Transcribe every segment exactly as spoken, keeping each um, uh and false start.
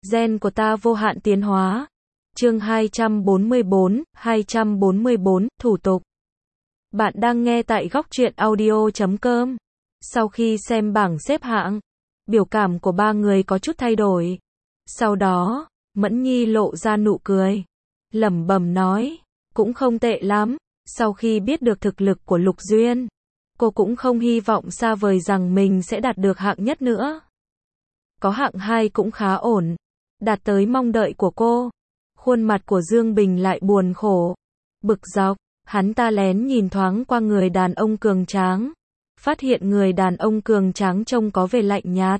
Gen của ta vô hạn tiến hóa. Chương hai trăm bốn mươi bốn, hai trăm bốn mươi bốn, thủ tục. Bạn đang nghe tại góc truyện audio chấm com. Sau khi xem bảng xếp hạng, biểu cảm của ba người có chút thay đổi. Sau đó, Mẫn Nhi lộ ra nụ cười, lẩm bẩm nói, cũng không tệ lắm. Sau khi biết được thực lực của Lục Duyên, cô cũng không hy vọng xa vời rằng mình sẽ đạt được hạng nhất nữa. Có hạng hai cũng khá ổn, đạt tới mong đợi của cô. Khuôn mặt của Dương Bình lại buồn khổ, bực dọc. Hắn ta lén nhìn thoáng qua người đàn ông cường tráng, phát hiện người đàn ông cường tráng trông có vẻ lạnh nhạt.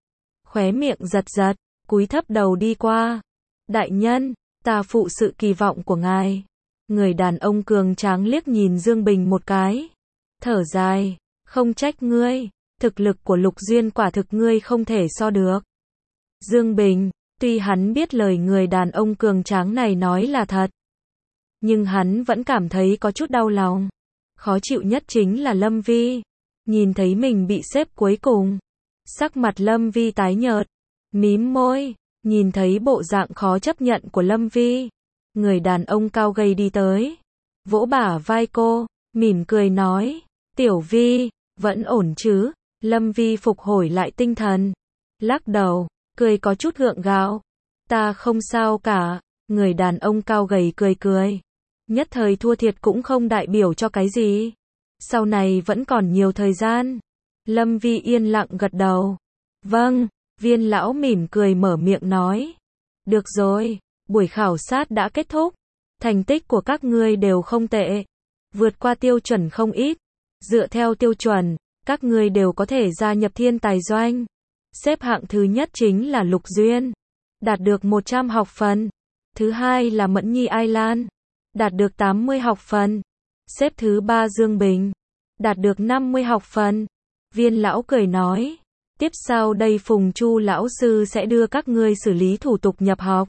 Khóe miệng giật giật, cúi thấp đầu đi qua. Đại nhân, ta phụ sự kỳ vọng của ngài. Người đàn ông cường tráng liếc nhìn Dương Bình một cái, thở dài, không trách ngươi, thực lực của Lục Duyên quả thực ngươi không thể so được. Dương Bình, tuy hắn biết lời người đàn ông cường tráng này nói là thật, nhưng hắn vẫn cảm thấy có chút đau lòng. Khó chịu nhất chính là Lâm Vi. Nhìn thấy mình bị xếp cuối cùng, sắc mặt Lâm Vi tái nhợt, mím môi. Nhìn thấy bộ dạng khó chấp nhận của Lâm Vi, người đàn ông cao gầy đi tới, vỗ bả vai cô, mỉm cười nói, Tiểu Vi, vẫn ổn chứ? Lâm Vi phục hồi lại tinh thần, lắc đầu, cười có chút gượng gạo, ta không sao cả. Người đàn ông cao gầy cười cười, nhất thời thua thiệt cũng không đại biểu cho cái gì, sau này vẫn còn nhiều thời gian. Lâm Vi yên lặng gật đầu, vâng. Viên lão mỉm cười mở miệng nói, được rồi, buổi khảo sát đã kết thúc, thành tích của các ngươi đều không tệ, vượt qua tiêu chuẩn không ít. Dựa theo tiêu chuẩn, các ngươi đều có thể gia nhập Thiên Tài Doanh. Xếp hạng thứ nhất chính là Lục Duyên, đạt được một trăm học phần. Thứ hai là Mẫn Nhi Ai Lan, đạt được tám mươi học phần. Xếp thứ ba Dương Bình, đạt được năm mươi học phần. Viên lão cười nói, tiếp sau đây Phùng Chu lão sư sẽ đưa các ngươi xử lý thủ tục nhập học,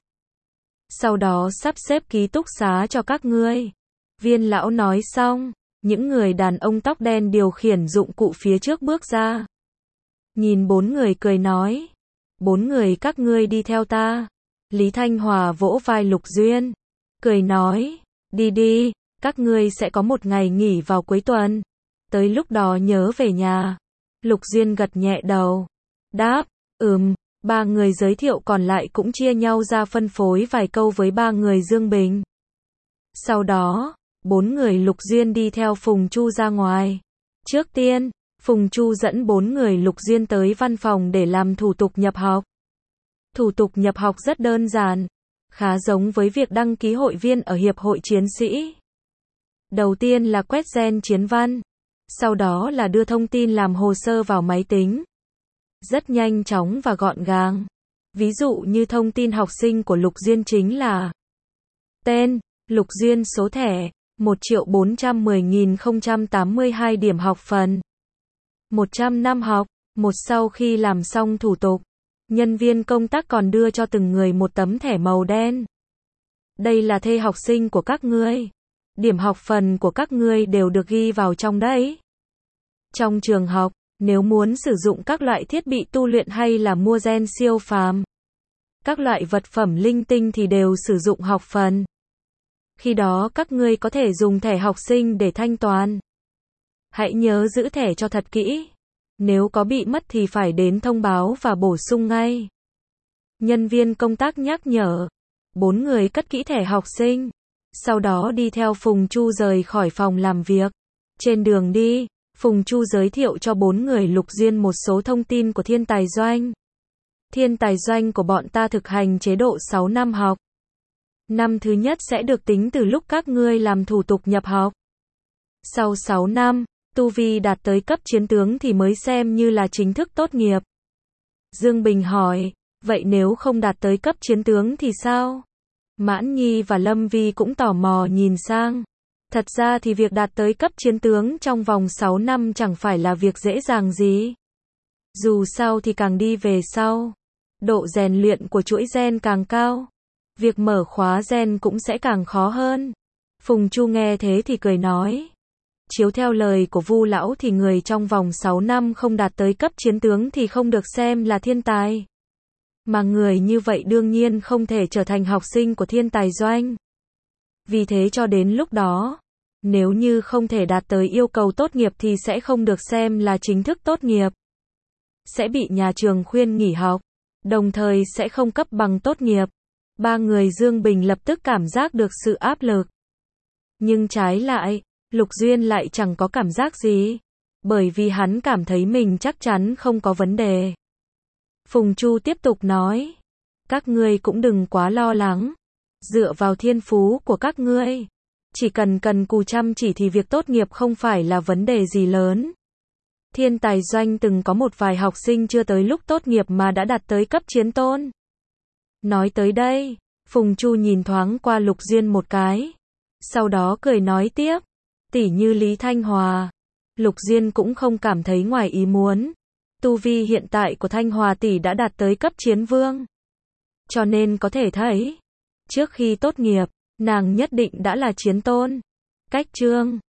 sau đó sắp xếp ký túc xá cho các ngươi. Viên lão nói xong, những người đàn ông tóc đen điều khiển dụng cụ phía trước bước ra. Nhìn bốn người cười nói, bốn người các ngươi đi theo ta. Lý Thanh Hòa vỗ vai Lục Duyên, cười nói, đi đi, các ngươi sẽ có một ngày nghỉ vào cuối tuần, tới lúc đó nhớ về nhà. Lục Duyên gật nhẹ đầu, đáp, ừm. Ba người giới thiệu còn lại cũng chia nhau ra phân phối vài câu với ba người Dương Bình. Sau đó, bốn người Lục Duyên đi theo Phùng Chu ra ngoài. Trước tiên, Phùng Chu dẫn bốn người Lục Duyên tới văn phòng để làm thủ tục nhập học. Thủ tục nhập học rất đơn giản, khá giống với việc đăng ký hội viên ở Hiệp hội Chiến sĩ. Đầu tiên là quét gen chiến văn, sau đó là đưa thông tin làm hồ sơ vào máy tính. Rất nhanh chóng và gọn gàng. Ví dụ như thông tin học sinh của Lục Duyên chính là tên, Lục Duyên số thẻ, một triệu bốn trăm mười nghìn không trăm tám mươi hai điểm học phần, một trăm năm học. Một sau khi làm xong thủ tục, nhân viên công tác còn đưa cho từng người một tấm thẻ màu đen. Đây là thê học sinh của các ngươi. Điểm học phần của các ngươi đều được ghi vào trong đấy. Trong trường học, nếu muốn sử dụng các loại thiết bị tu luyện hay là mua gen siêu phàm, các loại vật phẩm linh tinh thì đều sử dụng học phần. Khi đó các ngươi có thể dùng thẻ học sinh để thanh toán. Hãy nhớ giữ thẻ cho thật kỹ. Nếu có bị mất thì phải đến thông báo và bổ sung ngay. Nhân viên công tác nhắc nhở. Bốn người cất kỹ thẻ học sinh, sau đó đi theo Phùng Chu rời khỏi phòng làm việc. Trên đường đi, Phùng Chu giới thiệu cho bốn người Lục Duyên một số thông tin của Thiên Tài Doanh. Thiên Tài Doanh của bọn ta thực hành chế độ sáu năm học. Năm thứ nhất sẽ được tính từ lúc các ngươi làm thủ tục nhập học. Sau sáu năm, tu vi đạt tới cấp chiến tướng thì mới xem như là chính thức tốt nghiệp. Dương Bình hỏi, vậy nếu không đạt tới cấp chiến tướng thì sao? Mãn Nhi và Lâm Vi cũng tò mò nhìn sang. Thật ra thì việc đạt tới cấp chiến tướng trong vòng sáu năm chẳng phải là việc dễ dàng gì. Dù sao thì càng đi về sau, độ rèn luyện của chuỗi gen càng cao, việc mở khóa gen cũng sẽ càng khó hơn. Phùng Chu nghe thế thì cười nói, chiếu theo lời của Vu lão thì người trong vòng sáu năm không đạt tới cấp chiến tướng thì không được xem là thiên tài. Mà người như vậy đương nhiên không thể trở thành học sinh của thiên tài doanh. Vì thế cho đến lúc đó, nếu như không thể đạt tới yêu cầu tốt nghiệp thì sẽ không được xem là chính thức tốt nghiệp. Sẽ bị nhà trường khuyên nghỉ học, đồng thời sẽ không cấp bằng tốt nghiệp. Ba người Dương Bình lập tức cảm giác được sự áp lực. Nhưng trái lại, Lục Duyên lại chẳng có cảm giác gì. Bởi vì hắn cảm thấy mình chắc chắn không có vấn đề. Phùng Chu tiếp tục nói. Các ngươi cũng đừng quá lo lắng. Dựa vào thiên phú của các ngươi, chỉ cần cần cù chăm chỉ thì việc tốt nghiệp không phải là vấn đề gì lớn. Thiên tài doanh từng có một vài học sinh chưa tới lúc tốt nghiệp mà đã đạt tới cấp chiến tôn. Nói tới đây, Phùng Chu nhìn thoáng qua Lục Duyên một cái. Sau đó cười nói tiếp. Tỷ như Lý Thanh Hòa. Lục Duyên cũng không cảm thấy ngoài ý muốn. Tu vi hiện tại của Thanh Hòa tỷ đã đạt tới cấp chiến vương. Cho nên có thể thấy, trước khi tốt nghiệp, nàng nhất định đã là chiến tôn. Cách chương